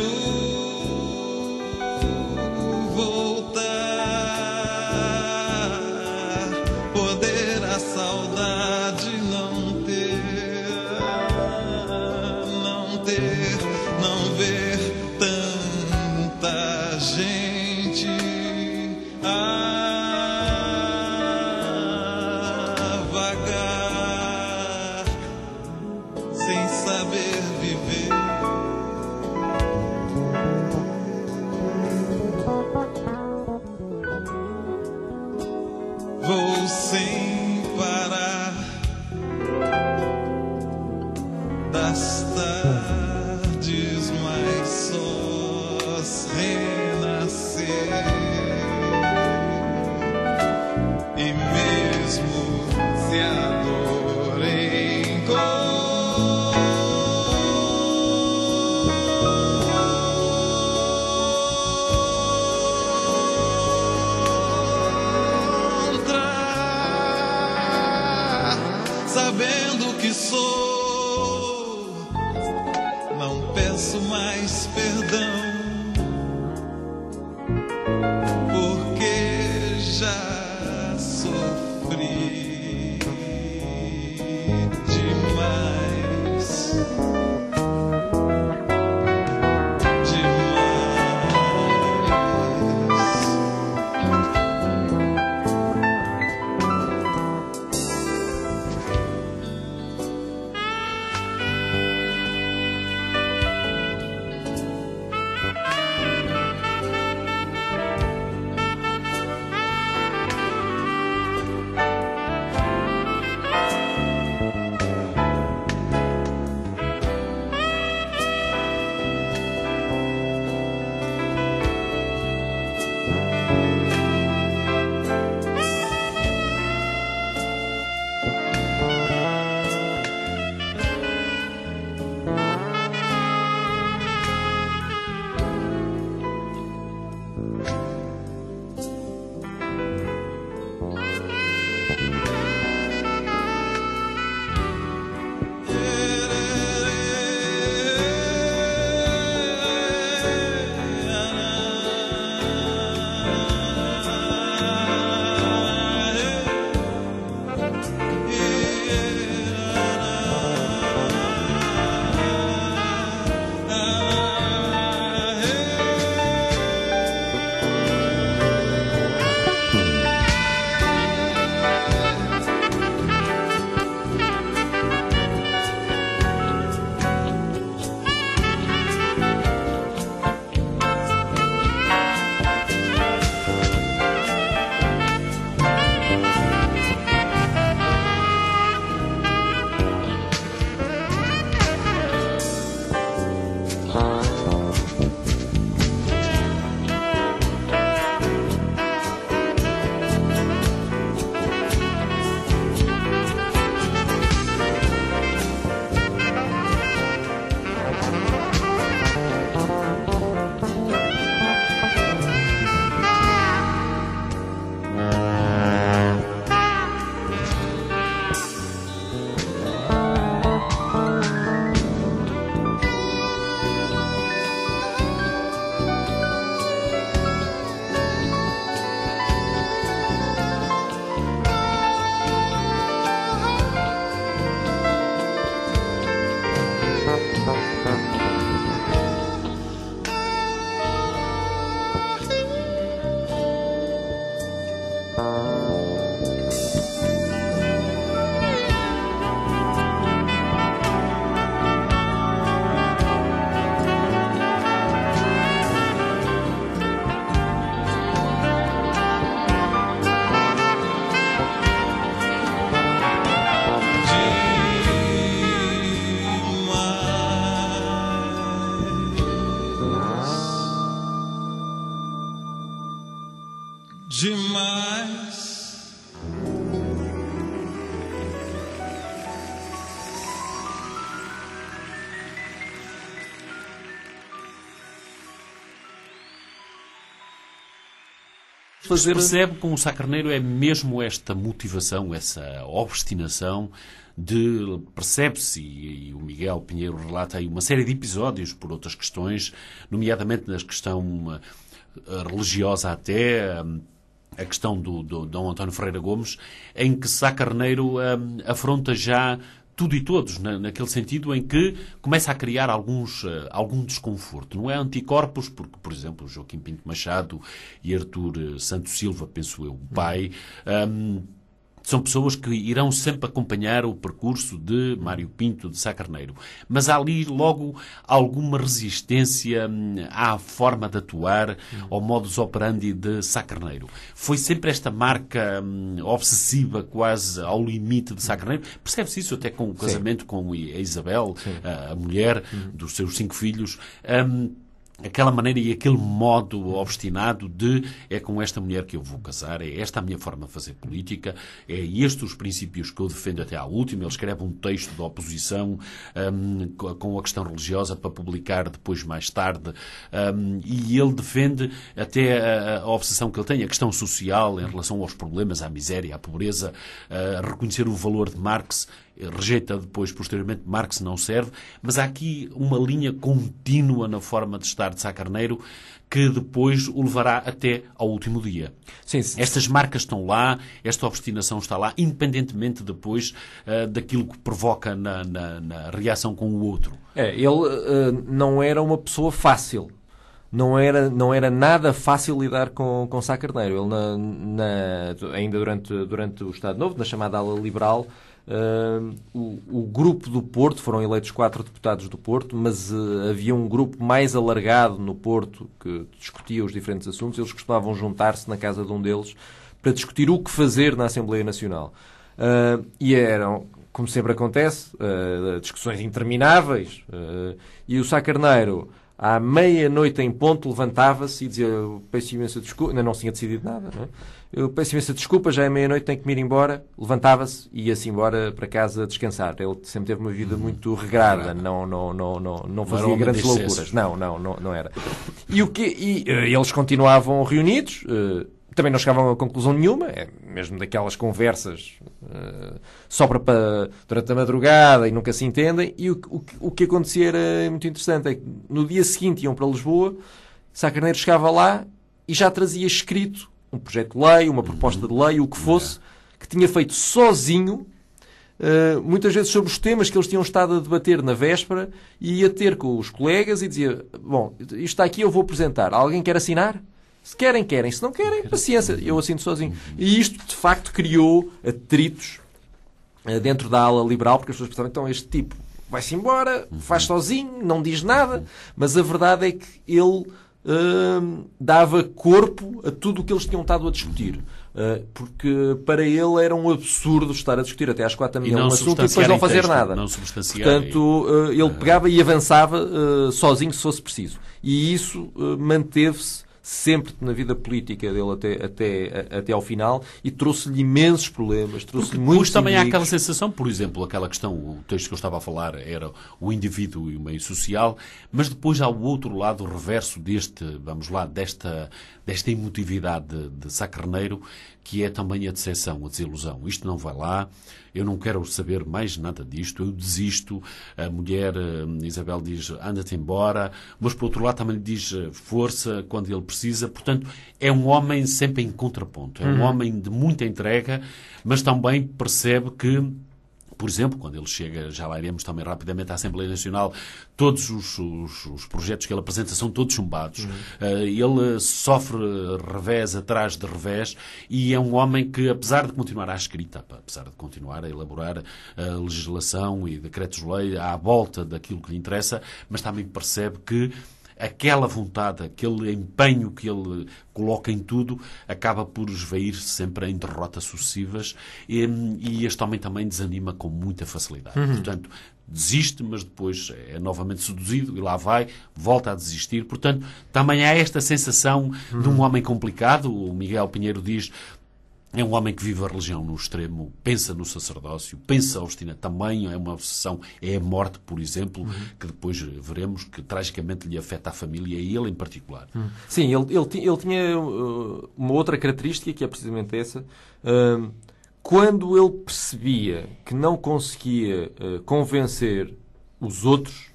voltar, poder a saudade não ter, não ter, não ver tanta gente a vagar sem saber viver. Vou sem parar das tardes mais sós renascer, e mesmo se a dor encontrar, sabendo que sou, não peço mais perdão, porque já sofri demais, demais. demais. Fazer... Percebe com o Sá Carneiro é mesmo esta motivação, essa obstinação de, percebe-se, e, e o Miguel Pinheiro relata aí uma série de episódios por outras questões, nomeadamente na questão uh, religiosa até, um, a questão do, do Dom António Ferreira Gomes, em que Sá Carneiro um, afronta já tudo e todos, na, naquele sentido em que começa a criar alguns, uh, algum desconforto. Não é anticorpos, porque, por exemplo, Joaquim Pinto Machado e Artur uh, Santos Silva, penso eu, o pai, um, são pessoas que irão sempre acompanhar o percurso de Mário Pinto, de Sá Carneiro. Mas há ali logo alguma resistência hum, à forma de atuar, ao modus operandi de Sá Carneiro. Foi sempre esta marca hum, obsessiva, quase ao limite de Sá Carneiro. Percebe-se isso até com o casamento Sim. com a Isabel, a, a mulher uhum. dos seus cinco filhos. Hum, Aquela maneira e aquele modo obstinado de é com esta mulher que eu vou casar, é esta a minha forma de fazer política, é estes os princípios que eu defendo até à última. Ele escreve um texto de oposição um, com a questão religiosa para publicar depois, mais tarde, um, e ele defende até a, a obsessão que ele tem, a questão social em relação aos problemas, à miséria, à pobreza, a reconhecer o valor de Marx. Rejeita depois, posteriormente, Marx não serve, mas há aqui uma linha contínua na forma de estar de Sá Carneiro que depois o levará até ao último dia. Sim, sim. Estas marcas estão lá, esta obstinação está lá, independentemente depois uh, daquilo que provoca na, na, na reação com o outro. É, ele uh, não era uma pessoa fácil. Não era, não era nada fácil lidar com, com Sá Carneiro. Ele, na, na, ainda durante, durante o Estado Novo, na chamada ala liberal, Uh, o, o grupo do Porto, foram eleitos quatro deputados do Porto, mas uh, havia um grupo mais alargado no Porto que discutia os diferentes assuntos. Eles costumavam juntar-se na casa de um deles para discutir o que fazer na Assembleia Nacional. Uh, e eram, como sempre acontece, uh, discussões intermináveis. Uh, e o Sá Carneiro, à meia-noite em ponto, levantava-se e dizia: peço imensa desculpa, ainda não tinha decidido nada, não é? Eu peço imensa desculpa, já é meia-noite, tenho que me ir embora. Levantava-se e ia-se embora para casa descansar. Ele sempre teve uma vida muito regrada, não, não, não, não, não fazia não grandes loucuras. Não, não, não, não era. E, o que, e uh, eles continuavam reunidos, uh, também não chegavam a conclusão nenhuma, é mesmo daquelas conversas uh, só para, para durante a madrugada e nunca se entendem. E o, o, o que acontecia era muito interessante, é que no dia seguinte iam para Lisboa, Sá Carneiro chegava lá e já trazia escrito um projeto de lei, uma proposta de lei, o que fosse, que tinha feito sozinho, uh, muitas vezes sobre os temas que eles tinham estado a debater na véspera, e ia ter com os colegas e dizia: bom, isto está aqui, eu vou apresentar. Alguém quer assinar? Se querem, querem. Se não querem, paciência, eu assino sozinho. E isto, de facto, criou atritos uh, dentro da ala liberal, porque as pessoas pensavam: então este tipo vai-se embora, faz sozinho, não diz nada, mas a verdade é que ele Uh, dava corpo a tudo o que eles tinham estado a discutir. Uh, porque para ele era um absurdo estar a discutir até às quatro da manhã um assunto e depois não fazer texto, nada. Não substanciar. Portanto, uh, ele pegava e avançava uh, sozinho se fosse preciso. E isso uh, manteve-se sempre na vida política dele até, até, até ao final, e trouxe-lhe imensos problemas, trouxe-lhe muitos também inimigos. há aquela sensação, por exemplo, aquela questão, o texto que eu estava a falar era o indivíduo e o meio social, mas depois há o outro lado, o reverso deste, vamos lá, desta, desta emotividade de, de Sá Carneiro, que é também a decepção, a desilusão. Isto não vai lá, eu não quero saber mais nada disto, eu desisto. A mulher, a Isabel, diz: anda-te embora, mas por outro lado também lhe diz força quando ele precisa. Portanto, é um homem sempre em contraponto, é um uhum. homem de muita entrega, mas também percebe que, por exemplo, quando ele chega, já lá iremos também rapidamente à Assembleia Nacional, todos os, os, os projetos que ele apresenta são todos chumbados. Uhum. Uh, ele sofre revés atrás de revés, e é um homem que, apesar de continuar à escrita, apesar de continuar a elaborar uh, legislação e decretos-lei à volta daquilo que lhe interessa, mas também percebe que aquela vontade, aquele empenho que ele coloca em tudo, acaba por esvair-se sempre em derrotas sucessivas e, e este homem também desanima com muita facilidade. Uhum. Portanto, desiste, mas depois é novamente seduzido e lá vai, volta a desistir. Portanto, também há esta sensação uhum. de um homem complicado. O Miguel Pinheiro diz... É um homem que vive a religião no extremo, pensa no sacerdócio, pensa obstinado. Também é uma obsessão, é a morte, por exemplo, uhum. que depois veremos que tragicamente lhe afeta a família e ele em particular. Uhum. Sim, ele, ele, ele tinha uh, uma outra característica, que é precisamente essa. Uh, quando ele percebia que não conseguia uh, convencer os outros,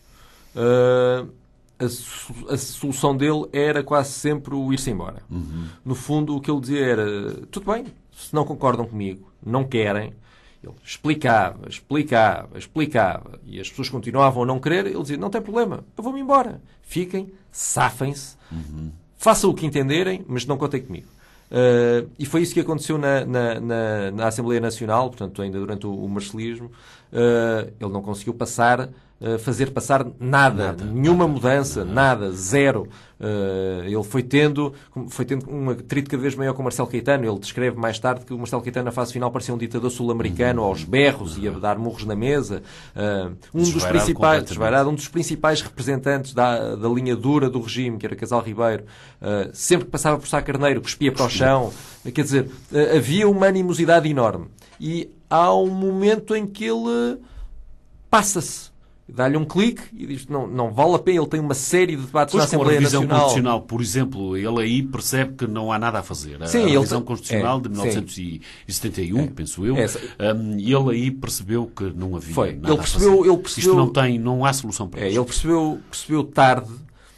uh, a, a solução dele era quase sempre o ir-se embora. Uhum. No fundo, o que ele dizia era, tudo bem, se não concordam comigo, não querem. Ele explicava, explicava, explicava, e as pessoas continuavam a não querer. Ele dizia, não tem problema, eu vou-me embora. Fiquem, safem-se, uhum. façam o que entenderem, mas não contem comigo. Uh, e foi isso que aconteceu na, na, na, na Assembleia Nacional, portanto, ainda durante o, o marcelismo. Uh, ele não conseguiu passar, uh, fazer passar nada, nada nenhuma nada, mudança, nada, nada zero. Uh, ele foi tendo, foi tendo um atrito cada vez maior com o Marcelo Caetano. Ele descreve mais tarde que o Marcelo Caetano, na fase final, parecia um ditador sul-americano, uhum. aos berros, uhum. ia dar murros na mesa. Uh, um, dos principais, desvairado, um dos principais representantes da, da linha dura do regime, que era Casal Ribeiro, uh, sempre que passava por Sá Carneiro, cuspia para o chão. Quer dizer, uh, havia uma animosidade enorme. E há um momento em que ele passa-se. Dá-lhe um clique e diz não, não vale a pena. Ele tem uma série de debates pois na Assembleia Nacional. Nacional. Constitucional, por exemplo, ele aí percebe que não há nada a fazer. Sim, a revisão ele... constitucional é, de mil novecentos e setenta e um, é. penso eu, Essa... um, e ele aí percebeu que não havia Foi. nada ele percebeu, a fazer. Ele percebeu... Isto não tem, não há solução para é, isso. Ele percebeu, percebeu tarde,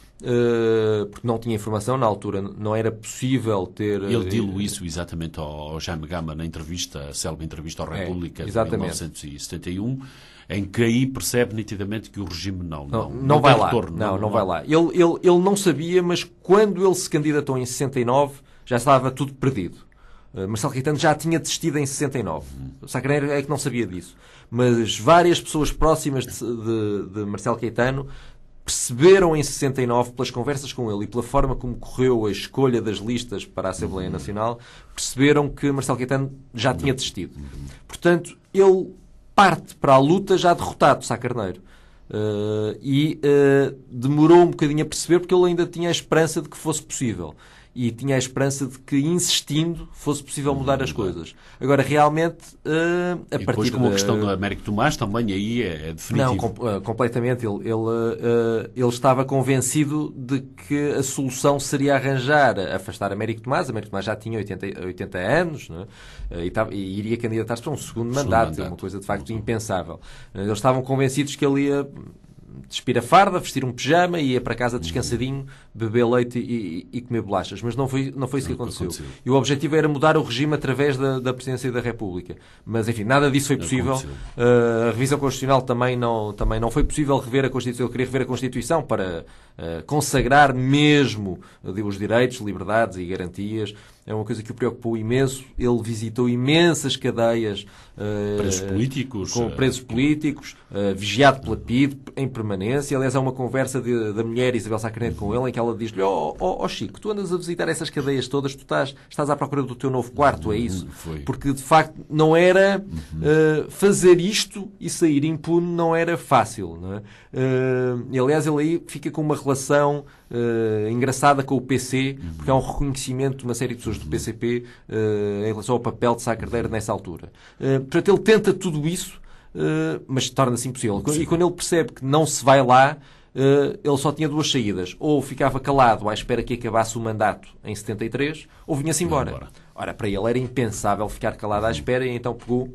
uh, porque não tinha informação na altura, não era possível ter... Uh, ele dilo isso exatamente ao Jaime Gama na entrevista, a célebre entrevista à República é, de mil novecentos e setenta e um, em que aí percebe nitidamente que o regime não não, não, não, não vai tem lá. retorno. Não, não, não vai lá. Ele, ele, ele não sabia, mas quando ele se candidatou em sessenta e nove, já estava tudo perdido. Uh, Marcelo Caetano já tinha desistido em sessenta e nove. Uhum. Sá Carneiro é que não sabia disso. Mas várias pessoas próximas de, de, de Marcelo Caetano perceberam em sessenta e nove, pelas conversas com ele e pela forma como correu a escolha das listas para a Assembleia Nacional, perceberam que Marcelo Caetano já tinha desistido. Portanto, ele parte para a luta já derrotado, Sá Carneiro. Uh, e uh, demorou um bocadinho a perceber, porque ele ainda tinha a esperança de que fosse possível. E tinha a esperança de que, insistindo, fosse possível mudar as coisas. Agora, realmente, uh, a e partir depois, com a da... questão do Américo Tomás, também aí é, é definitivo. Não, com, uh, completamente. Ele, ele, uh, ele estava convencido de que a solução seria arranjar, afastar Américo Tomás. Américo Tomás já tinha oitenta, oitenta anos, não é? uh, e, tava, e iria candidatar-se para um segundo, segundo mandato, mandato. Uma coisa, de facto, impensável. Uh, eles estavam convencidos que ele ia... despir a farda, vestir um pijama e ia para casa descansadinho, beber leite e, e, e comer bolachas. Mas não foi, não foi isso que aconteceu. aconteceu. E o objetivo era mudar o regime através da, da Presidência da República. Mas, enfim, nada disso foi possível. Uh, a revisão constitucional também não, também não foi possível rever a Constituição. Ele queria rever a Constituição para uh, consagrar mesmo uh, os direitos, liberdades e garantias. É uma coisa que o preocupou imenso. Ele visitou imensas cadeias uh, presos políticos, com presos políticos, uh, vigiado pela P I D em permanência. Aliás, há uma conversa de, da mulher Isabel Sá Carneiro com ele em que ela diz-lhe: ó oh, oh, oh, Chico, tu andas a visitar essas cadeias todas, tu estás, estás à procura do teu novo quarto, é isso? Foi. Porque, de facto, não era uh, fazer isto e sair impune, não era fácil. Não é? uh, e, aliás, ele aí fica com uma relação Uh, engraçada com o P C, porque há um reconhecimento de uma série de pessoas do P C P uh, em relação ao papel de Sá Carneiro nessa altura. Uh, portanto, ele tenta tudo isso, uh, mas torna-se impossível. Sim. E quando ele percebe que não se vai lá, uh, ele só tinha duas saídas. Ou ficava calado à espera que acabasse o mandato em setenta e três, ou vinha-se embora. embora. Ora, para ele era impensável ficar calado à espera, e então pegou...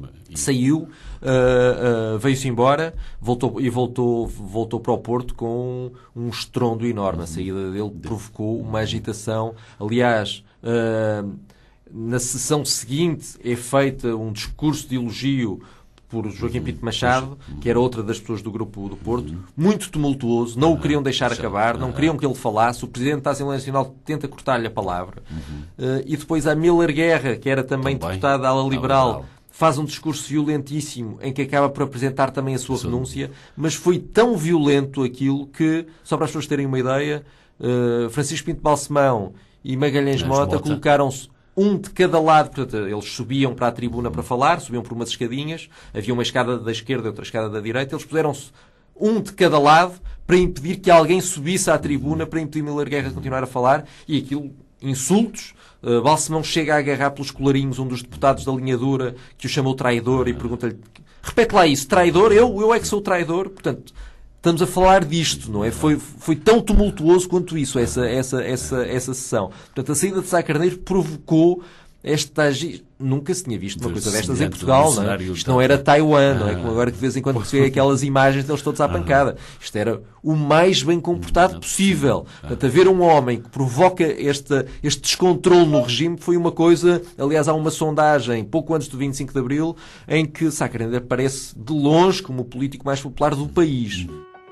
Saiu, uh, uh, veio-se embora, voltou, e voltou, voltou para o Porto com um estrondo enorme. A saída dele provocou uma agitação. Aliás, uh, na sessão seguinte é feita um discurso de elogio por Joaquim Pinto Machado, que era outra das pessoas do Grupo do Porto, muito tumultuoso, não o queriam deixar acabar, não queriam que ele falasse. O Presidente da Assembleia Nacional tenta cortar-lhe a palavra. Uh, e depois a Miller Guerra, que era também, também deputada ala liberal, faz um discurso violentíssimo em que acaba por apresentar também a sua Sim. renúncia, mas foi tão violento aquilo que, só para as pessoas terem uma ideia, uh, Francisco Pinto Balsemão e Magalhães Mota, Mota colocaram-se um de cada lado, portanto, eles subiam para a tribuna para falar, subiam por umas escadinhas, havia uma escada da esquerda e outra escada da direita, eles puseram-se um de cada lado para impedir que alguém subisse à tribuna, para impedir Miller Guerra de continuar a falar, e aquilo, insultos. Uh, Balsemão chega a agarrar pelos colarinhos um dos deputados da linha dura que o chamou traidor e pergunta-lhe, repete lá isso, traidor? Eu, eu é que sou traidor? Portanto, estamos a falar disto, não é? Foi, foi tão tumultuoso quanto isso, essa, essa, essa, essa sessão. Portanto, a saída de Sá Carneiro provocou esta... Nunca se tinha visto uma coisa destas em Portugal, não é? Isto não era Taiwan, não é? Como agora que de vez em quando se vê aquelas imagens deles todos à pancada. Isto era o mais bem comportado possível. Portanto, haver um homem que provoca este, este descontrole no regime foi uma coisa... Aliás, há uma sondagem, pouco antes do vinte e cinco de Abril, em que Sá Carneiro aparece de longe como o político mais popular do país.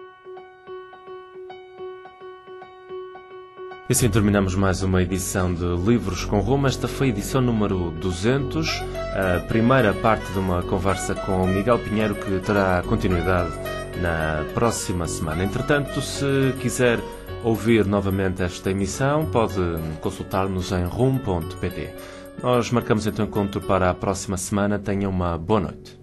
E assim terminamos mais uma edição de Livros com Rumo. Esta foi a edição número duzentos, a primeira parte de uma conversa com Miguel Pinheiro, que terá continuidade na próxima semana. Entretanto, se quiser ouvir novamente esta emissão, pode consultar-nos em rumo ponto pt. Nós marcamos então encontro para a próxima semana. Tenha uma boa noite.